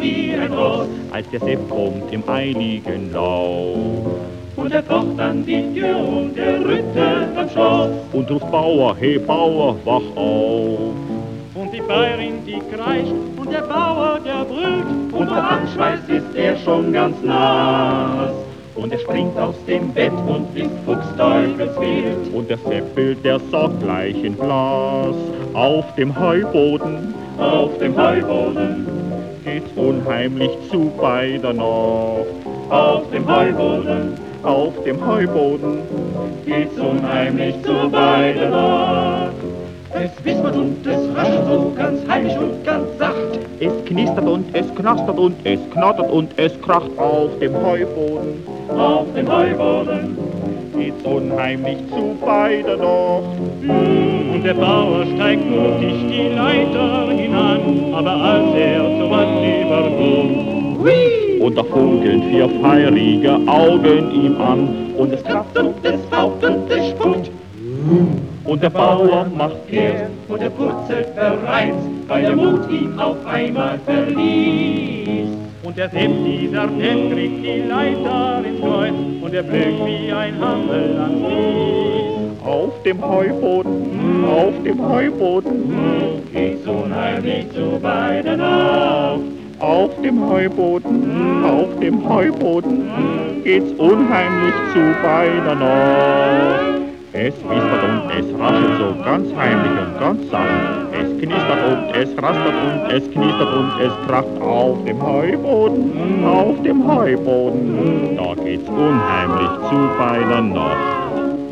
wie ein Ross, als der Sepp kommt im eiligen Lauf. und er pocht an die Tür und der Ritter am Schloss. Und ruft Bauer, hey Bauer, wach auf. Und die Bäuerin, die kreischt, und der Bauer, der brüllt, Und vor Angstschweiß ist er schon ganz nass. Und er springt aus dem Bett und ist fuchsteufelswild. Und der Seppel, der sagt gleich in Blass, auf dem Heuboden Auf dem Heuboden, geht's unheimlich zu bei der Nacht. auf dem Heuboden, Auf dem Heuboden geht's unheimlich zu bei der Nacht. Es wispert und es raschelt so ganz heimlich und ganz sacht. es knistert und es knastert und es knattert und es kracht auf dem Heuboden. Auf dem Heuboden, Geht's unheimlich zu bei der Nacht. und der Bauer steigt mutig die Leiter hinan, aber als er zur Wand überkommt, Und da funkeln 4 feurige Augen ihm an. Und es klappt und es faucht und es spuckt. Und der Bauer macht Kehrt und er purzelt vereins, weil der Mut ihn auf einmal verließ. und der Sepp, dieser Depp, kriegt die Leiter ins Kreuz, und er blökt wie ein Hammel ans Kies. auf dem Heuboden, auf dem Heuboden, Geht's unheimlich zu bei der Nacht. auf dem Heuboden, auf dem Heuboden geht's unheimlich zu bei der Nacht. Es wispert und es raschelt so ganz heimlich und ganz sacht. Es knistert und es rastert und es knistert und es kracht auf dem Heuboden, auf dem Heuboden. Da geht's unheimlich zu bei der Nacht.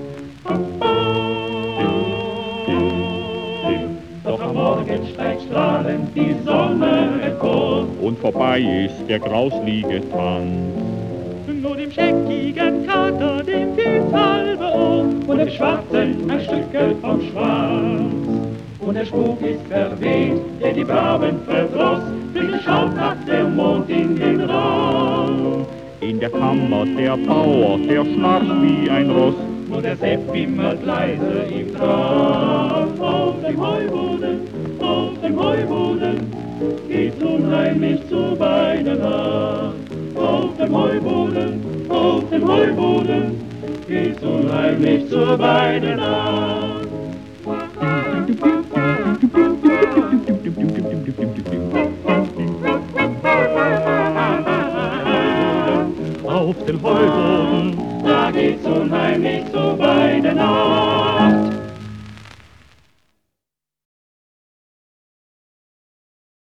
Doch am Morgen steigt strahlend die Sonne empor. Und vorbei ist der grauslige Tanz. Nur dem scheckigen Kater, dem fehlt's halbe Ohr, Und dem Schwarzen ein Stückel vom Schwanz. Und der Spuk ist verweht, der die Braven verdross. Bitte schaut nach der Mond in den Raum. In der Kammer der Bauer, der schnarcht wie ein Ross. Und der Sepp wimmert leise im Traum. Auf dem Heuboden, geht's unheimlich zu bei der Nacht. Auf dem Heuboden, geht's unheimlich zu bei der Nacht. auf dem Heuboden. Da geht's unheimlich zu bei der Nacht.